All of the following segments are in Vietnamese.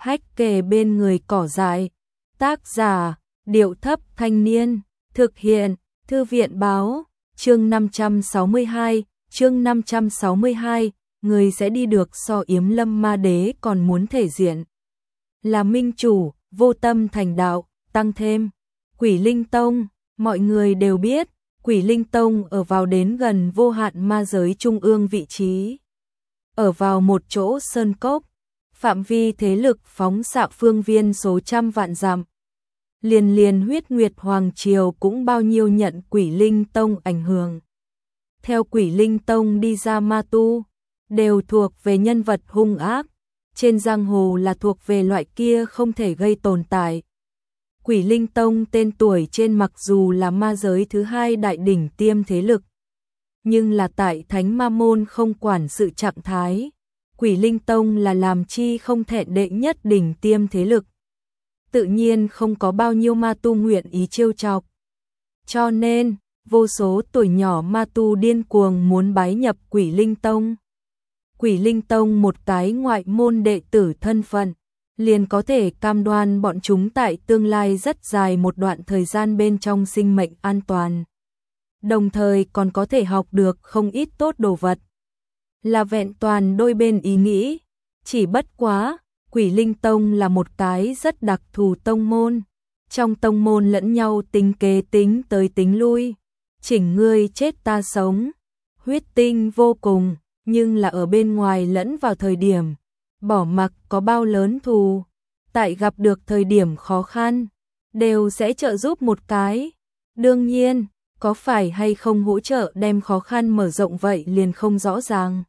hách kề bên người cỏ dại. Tác giả, Điệu Thấp Thanh Niên, thực hiện, Thư viện Báo, chương 562, người sẽ đi được so Yếm Lâm Ma Đế còn muốn thể diện. Là minh chủ, vô tâm thành đạo, tăng thêm, Quỷ Linh Tông, mọi người đều biết, Quỷ Linh Tông ở vào đến gần vô hạn ma giới trung ương vị trí. Ở vào một chỗ sơn cốc, phạm vi thế lực phóng xạ phương viên số trăm vạn dặm. Liền Huyết Nguyệt Hoàng Triều cũng bao nhiêu nhận Quỷ Linh Tông ảnh hưởng. Theo Quỷ Linh Tông đi ra ma tu, đều thuộc về nhân vật hung ác, trên giang hồ là thuộc về loại kia không thể gây tồn tại. Quỷ Linh Tông tên tuổi trên mặc dù là ma giới thứ hai đại đỉnh tiêm thế lực, nhưng là tại Thánh Ma Môn không quản sự trạng thái, Quỷ Linh Tông là làm chi không thẹn đệ nhất đỉnh tiêm thế lực. Tự nhiên không có bao nhiêu ma tu nguyện ý trêu chọc. Cho nên, vô số tuổi nhỏ ma tu điên cuồng muốn bái nhập Quỷ Linh Tông. Quỷ Linh Tông một cái ngoại môn đệ tử thân phận, liền có thể cam đoan bọn chúng tại tương lai rất dài một đoạn thời gian bên trong sinh mệnh an toàn. Đồng thời còn có thể học được không ít tốt đồ vật. Là vẹn toàn đôi bên ý nghĩ, chỉ bất quá, Quỷ Linh Tông là một cái rất đặc thù tông môn. Trong tông môn lẫn nhau tính kế tính tới tính lui, chỉnh ngươi chết ta sống, huyết tinh vô cùng, nhưng là ở bên ngoài lẫn vào thời điểm, bỏ mặc có bao lớn thù, tại gặp được thời điểm khó khăn, đều sẽ trợ giúp một cái. Đương nhiên, có phải hay không hỗ trợ đem khó khăn mở rộng vậy liền không rõ ràng.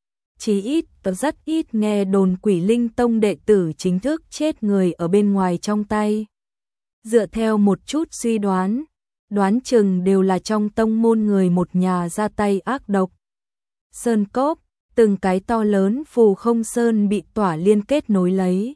Chỉ ít, rất ít nghe đồn Quỷ Linh Tông đệ tử chính thức chết người ở bên ngoài trong tay. Dựa theo một chút suy đoán, đoán chừng đều là trong tông môn người một nhà ra tay ác độc. Sơn cốc, từng cái to lớn phù không sơn bị tỏa liên kết nối lấy.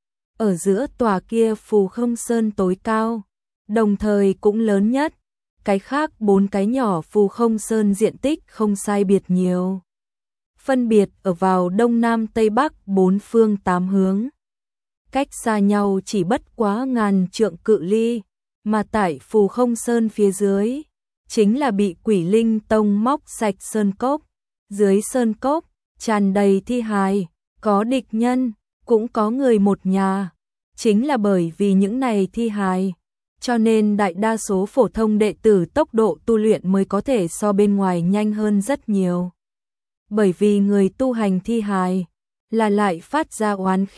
Ở giữa tòa kia phù không sơn tối cao, đồng thời cũng lớn nhất, cái khác 4 cái nhỏ phù không sơn diện tích không sai biệt nhiều. Phân biệt ở vào đông nam tây bắc 4 phương 8 hướng. Cách xa nhau chỉ bất quá ngàn trượng cự ly, mà tại phù không sơn phía dưới, chính là bị Quỷ Linh Tông móc sạch sơn cốc. Dưới sơn cốc, tràn đầy thi hài, có địch nhân, cũng có người một nhà. Chính là bởi vì những này thi hài, cho nên đại đa số phổ thông đệ tử tốc độ tu luyện mới có thể so bên ngoài nhanh hơn rất nhiều. Bởi vì người tu hành thi hài, là lại phát ra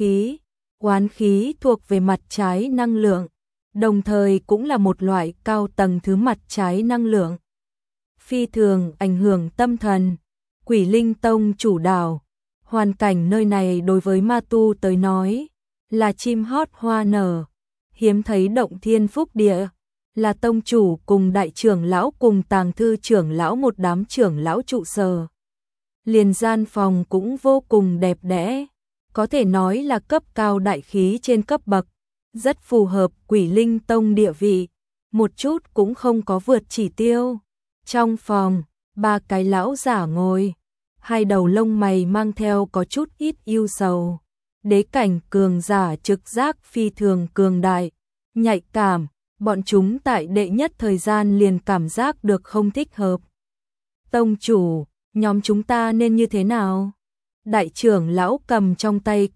oán khí thuộc về mặt trái năng lượng, đồng thời cũng là một loại cao tầng thứ mặt trái năng lượng. Phi thường ảnh hưởng tâm thần. Quỷ Linh Tông chủ đạo, hoàn cảnh nơi này đối với ma tu tới nói, là chim hót hoa nở, hiếm thấy động thiên phúc địa, là tông chủ cùng đại trưởng lão cùng tàng thư trưởng lão một đám trưởng lão trụ sở. Liền gian phòng cũng vô cùng đẹp đẽ, có thể nói là cấp cao đại khí trên cấp bậc, rất phù hợp Quỷ Linh Tông địa vị, một chút cũng không có vượt chỉ tiêu. Trong phòng, 3 cái lão giả ngồi, hai đầu lông mày mang theo có chút ít ưu sầu. Đế cảnh cường giả trực giác phi thường cường đại, nhạy cảm, bọn chúng tại đệ nhất thời gian liền cảm giác được không thích hợp. Tông chủ, nhóm chúng ta nên như thế nào? Đại trưởng lão cầm trong tay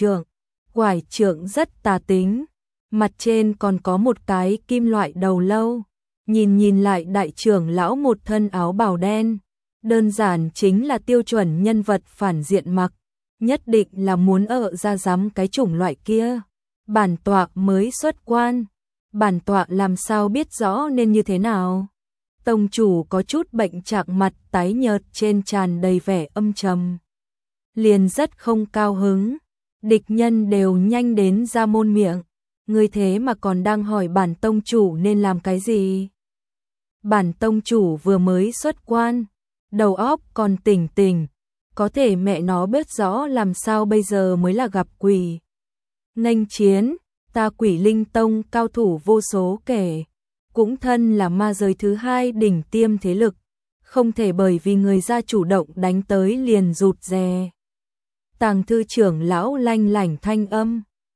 quải trượng rất tà tính, mặt trên còn có một cái kim loại đầu lâu. Nhìn lại đại trưởng lão một thân áo bào đen, đơn giản chính là tiêu chuẩn nhân vật phản diện mặc, nhất định là muốn ở ra dám cái chủng loại kia. Bản tọa mới xuất quan, bản tọa làm sao biết rõ nên như thế nào? Tông chủ có chút bệnh trạng, mặt tái nhợt, trên tràn đầy vẻ âm trầm. Liền rất không cao hứng, địch nhân đều nhanh đến ra môn miệng, ngươi thế mà còn đang hỏi bản tông chủ nên làm cái gì? Bản tông chủ vừa mới xuất quan, đầu óc còn tỉnh, có thể mẹ nó biết rõ làm sao bây giờ mới là gặp quỷ. Nghênh chiến, ta Quỷ Linh Tông cao thủ vô số kể, cũng thân là ma giới thứ hai đỉnh tiêm thế lực, không thể bởi vì người ra chủ động đánh tới liền rụt rè. Tàng thư trưởng lão lanh lảnh thanh âm,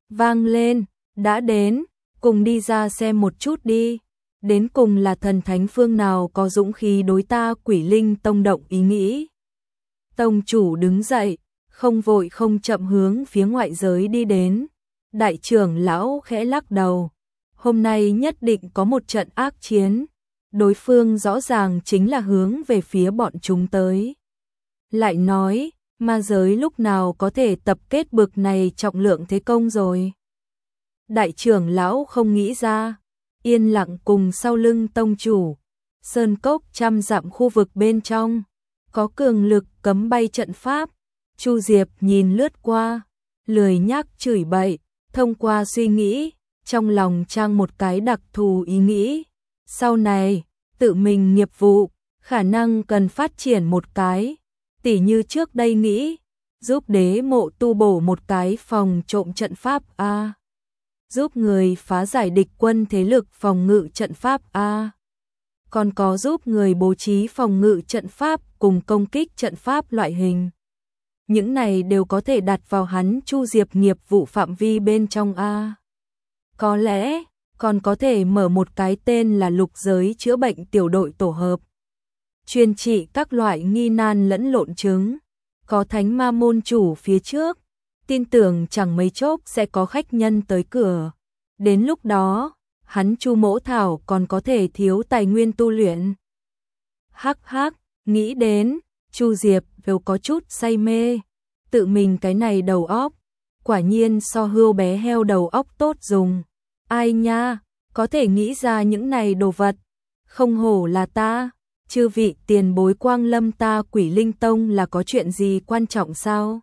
vang lên, đã đến, cùng đi ra xem một chút đi. Đến cùng là thần thánh phương nào có dũng khí đối ta Quỷ Linh Tông động ý nghĩ. Tông chủ đứng dậy, không vội không chậm hướng phía ngoại giới đi đến. Đại trưởng lão khẽ lắc đầu. Hôm nay nhất định có một trận ác chiến. Đối phương rõ ràng chính là hướng về phía bọn chúng tới. Lại nói, ma giới lúc nào có thể tập kết bực này trọng lượng thế công rồi. Đại trưởng lão không nghĩ ra, yên lặng cùng sau lưng tông chủ. Sơn cốc trăm dặm khu vực bên trong, có cường lực cấm bay trận pháp. Chu Diệp nhìn lướt qua, lười nhác chửi bậy, thông qua suy nghĩ, trong lòng trang một cái đặc thù ý nghĩ. Sau này, tự mình nghiệp vụ, khả năng cần phát triển một cái, tỉ như trước đây nghĩ, giúp đế mộ tu bổ một cái phòng trộm trận pháp A. Giúp người phá giải địch quân thế lực phòng ngự trận pháp A. Còn có giúp người bố trí phòng ngự trận pháp cùng công kích trận pháp loại hình. Những này đều có thể đặt vào hắn Chu Diệp nghiệp vụ phạm vi bên trong A. Có lẽ, còn có thể mở một cái tên là Lục Giới chữa bệnh tiểu đội tổ hợp. Chuyên trị các loại nghi nan lẫn lộn chứng. Có thánh ma môn chủ phía trước, tin tưởng chẳng mấy chốc sẽ có khách nhân tới cửa. Đến lúc đó, hắn Chu Mỗ Thảo còn có thể thiếu tài nguyên tu luyện. Hắc hắc, nghĩ đến, Chu Diệp đều có chút say mê. Tự mình cái này đầu óc, quả nhiên so hươu bé heo đầu óc tốt dùng. Ai nha, có thể nghĩ ra những này đồ vật, không hổ là ta. Chư vị tiền bối quang lâm ta Quỷ Linh Tông là có chuyện gì quan trọng sao?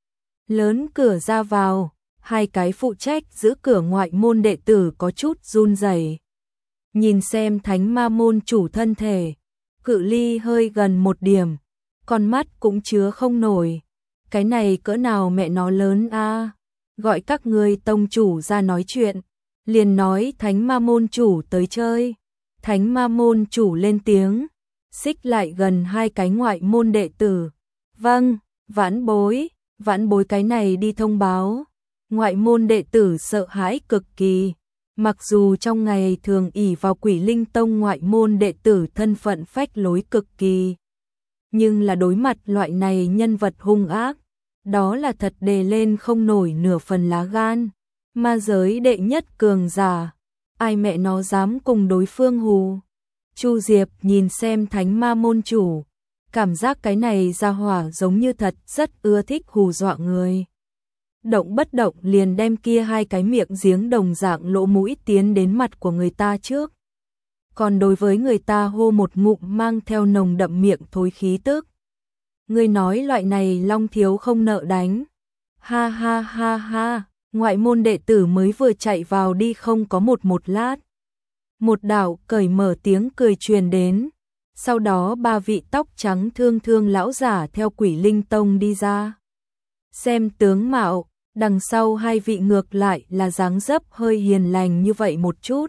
Lớn cửa ra vào, hai cái phụ trách giữ cửa ngoại môn đệ tử có chút run rẩy. Nhìn xem thánh ma môn chủ thân thể, cự ly hơi gần một điểm, con mắt cũng chứa không nổi. Cái này cỡ nào mẹ nó lớn a? Gọi các ngươi tông chủ ra nói chuyện, liền nói thánh ma môn chủ tới chơi. Thánh ma môn chủ lên tiếng, xích lại gần hai cái ngoại môn đệ tử. Vâng, vãn bối cái này đi thông báo. Ngoại môn đệ tử sợ hãi cực kỳ. Mặc dù trong ngày thường ỷ vào Quỷ Linh Tông ngoại môn đệ tử thân phận phách lối cực kỳ, nhưng là đối mặt loại này nhân vật hung ác, đó là thật đề lên không nổi nửa phần lá gan. Ma giới đệ nhất cường giả, ai mẹ nó dám cùng đối phương hù. Chu Diệp nhìn xem thánh ma môn chủ, cảm giác cái này ra hỏa giống như thật rất ưa thích hù dọa người. Động bất động liền đem kia hai cái miệng giếng đồng dạng lỗ mũi tiến đến mặt của người ta trước. Còn đối với người ta hô một ngụm mang theo nồng đậm miệng thối khí tức. Người nói loại này Long thiếu không nợ đánh. Ha ha ha ha, ngoại môn đệ tử mới vừa chạy vào đi không có một lát. Một đạo cởi mở tiếng cười truyền đến. Sau đó ba vị tóc trắng thương lão giả theo Quỷ Linh Tông đi ra. Xem tướng mạo, đằng sau hai vị ngược lại là dáng dấp hơi hiền lành như vậy một chút.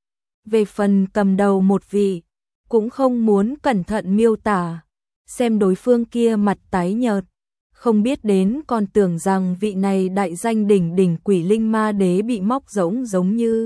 Về phần cầm đầu một vị, cũng không muốn cẩn thận miêu tả. Xem đối phương kia mặt tái nhợt, không biết đến còn tưởng rằng vị này đại danh đỉnh đỉnh Quỷ Linh Ma Đế bị móc giống như.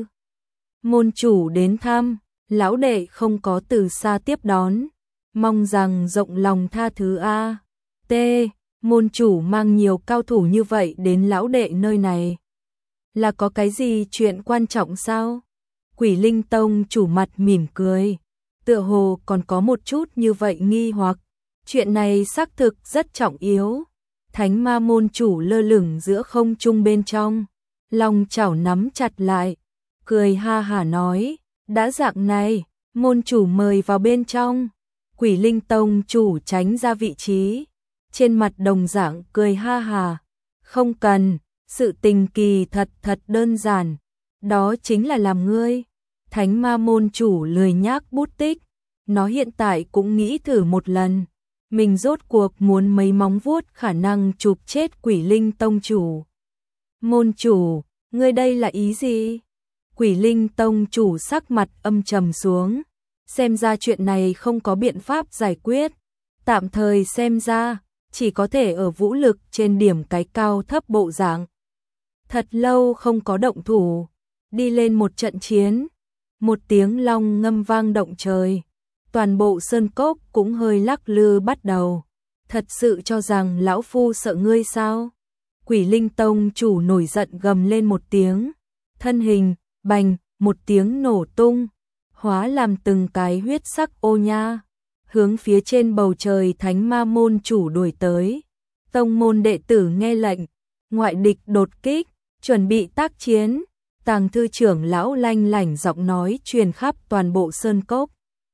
Môn chủ đến thăm, lão đệ không có từ xa tiếp đón, mong rằng rộng lòng tha thứ a. T. Môn chủ mang nhiều cao thủ như vậy đến lão đệ nơi này, là có cái gì chuyện quan trọng sao? Quỷ Linh Tông chủ mặt mỉm cười, tựa hồ còn có một chút như vậy nghi hoặc. Chuyện này xác thực rất trọng yếu. Thánh ma môn chủ lơ lửng giữa không trung bên trong, lòng chảo nắm chặt lại, cười ha hả nói, đã dạng này, môn chủ mời vào bên trong. Quỷ Linh Tông chủ tránh ra vị trí, trên mặt đồng dạng cười ha hả, không cần, sự tình kỳ thật đơn giản, đó chính là làm ngươi. Thánh ma môn chủ lười nhác bút tích, nó hiện tại cũng nghĩ thử một lần, mình rốt cuộc muốn mấy móng vuốt khả năng chụp chết Quỷ Linh Tông chủ. Môn chủ, ngươi đây là ý gì? Quỷ Linh Tông chủ sắc mặt âm trầm xuống, xem ra chuyện này không có biện pháp giải quyết, tạm thời xem ra chỉ có thể ở vũ lực trên điểm cái cao thấp bộ dạng. Thật lâu không có động thủ, đi lên một trận chiến. Một tiếng long ngâm vang động trời, toàn bộ sơn cốc cũng hơi lắc lư bắt đầu. Thật sự cho rằng lão phu sợ ngươi sao? Quỷ Linh Tông chủ nổi giận gầm lên một tiếng, thân hình bành một tiếng nổ tung, hóa làm từng cái huyết sắc ô nha, hướng phía trên bầu trời Thánh Ma môn chủ đuổi tới. Tông môn đệ tử nghe lệnh, ngoại địch đột kích, chuẩn bị tác chiến. Tàng thư trưởng lão lanh lảnh giọng nói truyền khắp toàn bộ sơn cốc.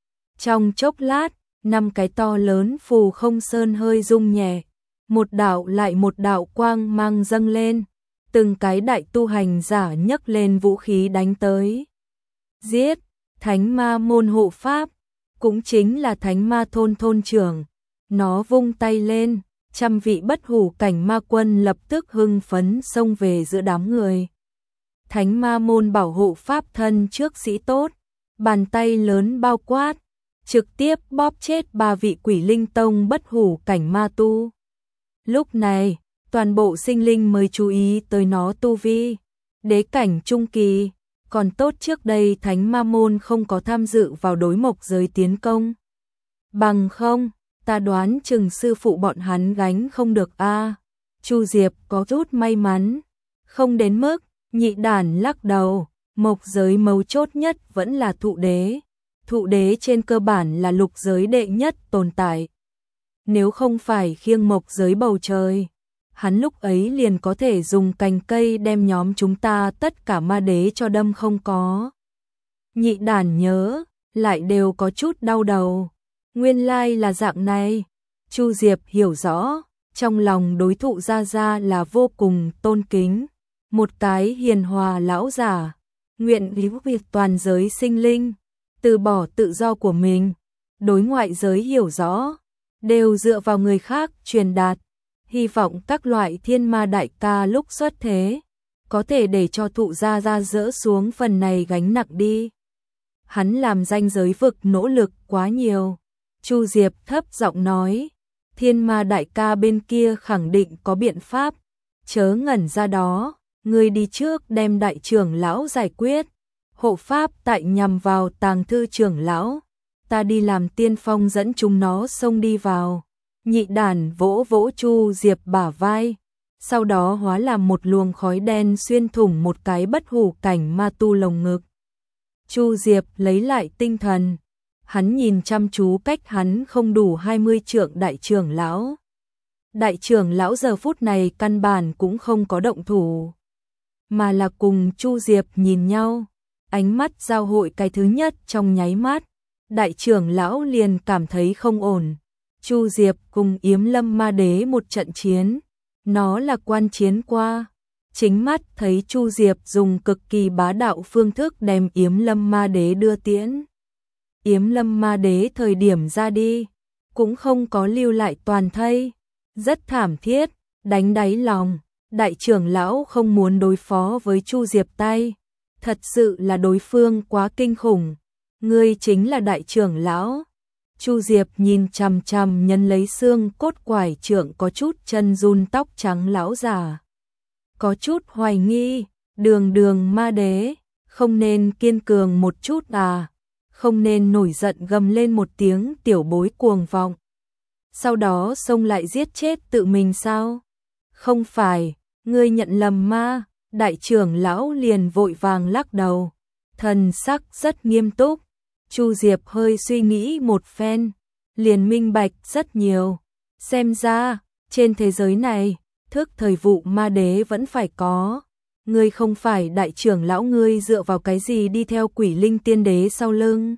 Trong chốc lát, 5 cái to lớn phù không sơn hơi rung nhẹ, một đạo lại một đạo quang mang dâng lên, từng cái đại tu hành giả nhấc lên vũ khí đánh tới. Giết, Thánh Ma môn hộ pháp, cũng chính là Thánh Ma thôn thôn trưởng, nó vung tay lên, trăm vị bất hủ cảnh ma quân lập tức hưng phấn xông về giữa đám người. Thánh Ma môn bảo hộ pháp thân trước sĩ tốt, bàn tay lớn bao quát, trực tiếp bóp chết 3 vị Quỷ Linh Tông bất hủ cảnh ma tu. Lúc này, toàn bộ sinh linh mới chú ý tới nó tu vi, đế cảnh trung kỳ, còn tốt trước đây Thánh Ma môn không có tham dự vào đối mộc giới tiến công. Bằng không, ta đoán chừng sư phụ bọn hắn gánh không được a. Chu Diệp có chút may mắn, không đến mức. Nhị đàn lắc đầu, mộc giới mấu chốt nhất vẫn là thụ đế. Thụ đế trên cơ bản là lục giới đệ nhất tồn tại. Nếu không phải khiêng mộc giới bầu trời, hắn lúc ấy liền có thể dùng cành cây đem nhóm chúng ta tất cả ma đế cho đâm không có. Nhị đàn nhớ, lại đều có chút đau đầu. Nguyên lai là dạng này. Chu Diệp hiểu rõ, trong lòng đối thủ Gia Gia là vô cùng tôn kính. Một cái hiền hòa lão giả, nguyện cứu việc toàn giới sinh linh, từ bỏ tự do của mình, đối ngoại giới hiểu rõ, đều dựa vào người khác truyền đạt, hy vọng các loại thiên ma đại ca lúc xuất thế, có thể để cho thụ Gia Gia dỡ xuống phần này gánh nặng đi. Hắn làm danh giới vực nỗ lực quá nhiều. Chu Diệp thấp giọng nói, thiên ma đại ca bên kia khẳng định có biện pháp, chớ ngẩn ra đó. Ngươi đi trước đem đại trưởng lão giải quyết, hộ pháp tại nhằm vào tàng thư trưởng lão, ta đi làm tiên phong dẫn chúng nó xông đi vào. Nhị đàn vỗ vỗ Chu Diệp bả vai, sau đó hóa làm một luồng khói đen xuyên thủng một cái bất hủ cảnh ma tu lồng ngực. Chu Diệp lấy lại tinh thần, hắn nhìn chăm chú cách hắn không đủ 20 trượng đại trưởng lão. Đại trưởng lão giờ phút này căn bản cũng không có động thủ, mà là cùng Chu Diệp nhìn nhau, ánh mắt giao hội cái thứ nhất trong nháy mắt, đại trưởng lão liền cảm thấy không ổn. Chu Diệp cùng Yếm Lâm Ma Đế một trận chiến, nó là quan chiến qua, chính mắt thấy Chu Diệp dùng cực kỳ bá đạo phương thức đem Yếm Lâm Ma Đế đưa tiễn. Yếm Lâm Ma Đế thời điểm ra đi, cũng không có lưu lại toàn thây, rất thảm thiết, đánh đáy lòng. Đại trưởng lão không muốn đối phó với Chu Diệp tay, thật sự là đối phương quá kinh khủng. Ngươi chính là đại trưởng lão. Chu Diệp nhìn chằm chằm nhân lấy xương cốt quải trưởng có chút chân run tóc trắng lão già, có chút hoài nghi, đường ma đế, không nên kiên cường một chút à, không nên nổi giận gầm lên một tiếng tiểu bối cuồng vọng, sau đó xông lại giết chết tự mình sao? Không phải, ngươi nhận lầm ma. Đại trưởng lão liền vội vàng lắc đầu, thần sắc rất nghiêm túc. Chu Diệp hơi suy nghĩ một phen, liền minh bạch rất nhiều. Xem ra, trên thế giới này, thức thời vụ ma đế vẫn phải có. Ngươi không phải đại trưởng lão, ngươi dựa vào cái gì đi theo Quỷ Linh tiên đế sau lưng?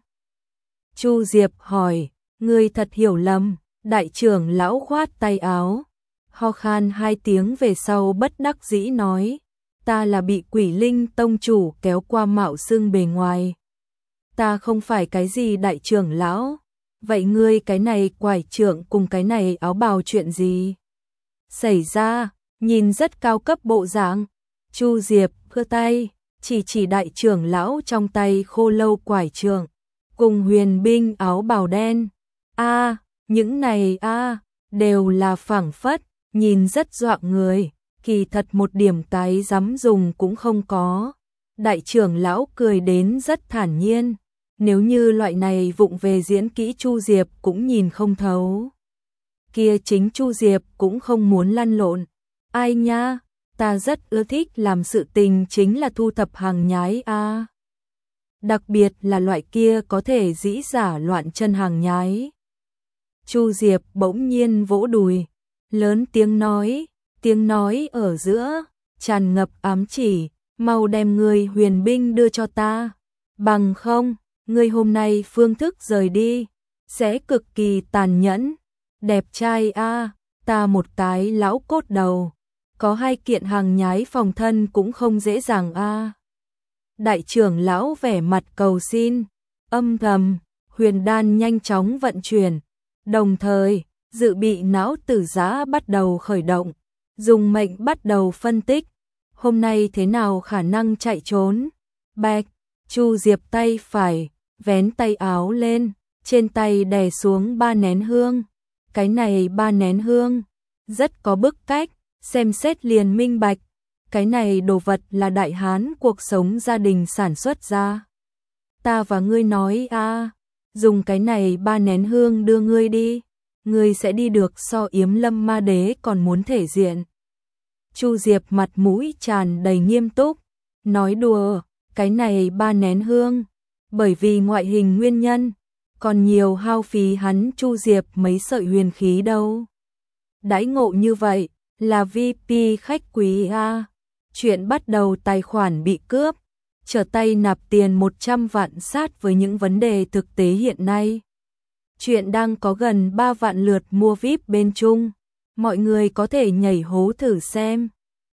Chu Diệp hỏi, ngươi thật hiểu lầm. Đại trưởng lão khoát tay áo, ho khan 2 tiếng về sau bất đắc dĩ nói, ta là bị Quỷ Linh tông chủ kéo qua mạo xưng bề ngoài. Ta không phải cái gì đại trưởng lão. Vậy ngươi cái này quải trưởng cùng cái này áo bào chuyện gì xảy ra? Nhìn rất cao cấp bộ dạng. Chu Diệp khơ tay, chỉ đại trưởng lão trong tay khô lâu quải trưởng, cùng huyền binh áo bào đen. Những này đều là phảng phất, nhìn rất dọa người. kỳ thật một điểm cái dám dùng cũng không có. Đại trưởng lão cười đến rất thản nhiên, nếu như loại này vụng về diễn kỹ Chu Diệp cũng nhìn không thấu. Kia chính Chu Diệp cũng không muốn lăn lộn. Ai nha, ta rất ưa thích làm sự tình chính là thu thập hàng nhái a. Đặc biệt là loại kia có thể dĩ giả loạn chân hàng nhái. Chu Diệp bỗng nhiên vỗ đùi, lớn tiếng nói ở giữa, tràn ngập ám chỉ, mau đem người huyền binh đưa cho ta. Bằng không, người hôm nay phương thức rời đi, sẽ cực kỳ tàn nhẫn. Đẹp trai a, ta một cái lão cốt đầu, có 2 kiện hàng nhái phòng thân cũng không dễ dàng a. Đại trưởng lão vẻ mặt cầu xin, âm thầm, huyền đan nhanh chóng vận chuyển, đồng thời, dự bị não tử giã bắt đầu khởi động, dùng mệnh bắt đầu phân tích, hôm nay thế nào khả năng chạy trốn. Bạch, Chu Diệp tay phải, vén tay áo lên, trên tay đè xuống 3 nén hương. Cái này 3 nén hương, rất có bức cách, xem xét liền minh bạch. Cái này đồ vật là đại hán cuộc sống gia đình sản xuất ra. Ta và ngươi nói a, dùng cái này 3 nén hương đưa ngươi đi, ngươi sẽ đi được so Yếm Lâm Ma Đế còn muốn thể diện. Chu Diệp mặt mũi tràn đầy nghiêm túc, nói đùa, cái này 3 nén hương, bởi vì ngoại hình nguyên nhân, còn nhiều hao phí hắn Chu Diệp mấy sợi huyền khí đâu. Đãi ngộ như vậy, là VIP khách quý a. Chuyện bắt đầu tài khoản bị cướp, trở tay nạp tiền 100 vạn sát với những vấn đề thực tế hiện nay. Chuyện đang có gần 3 vạn lượt mua VIP bên Trung, mọi người có thể nhảy hố thử xem.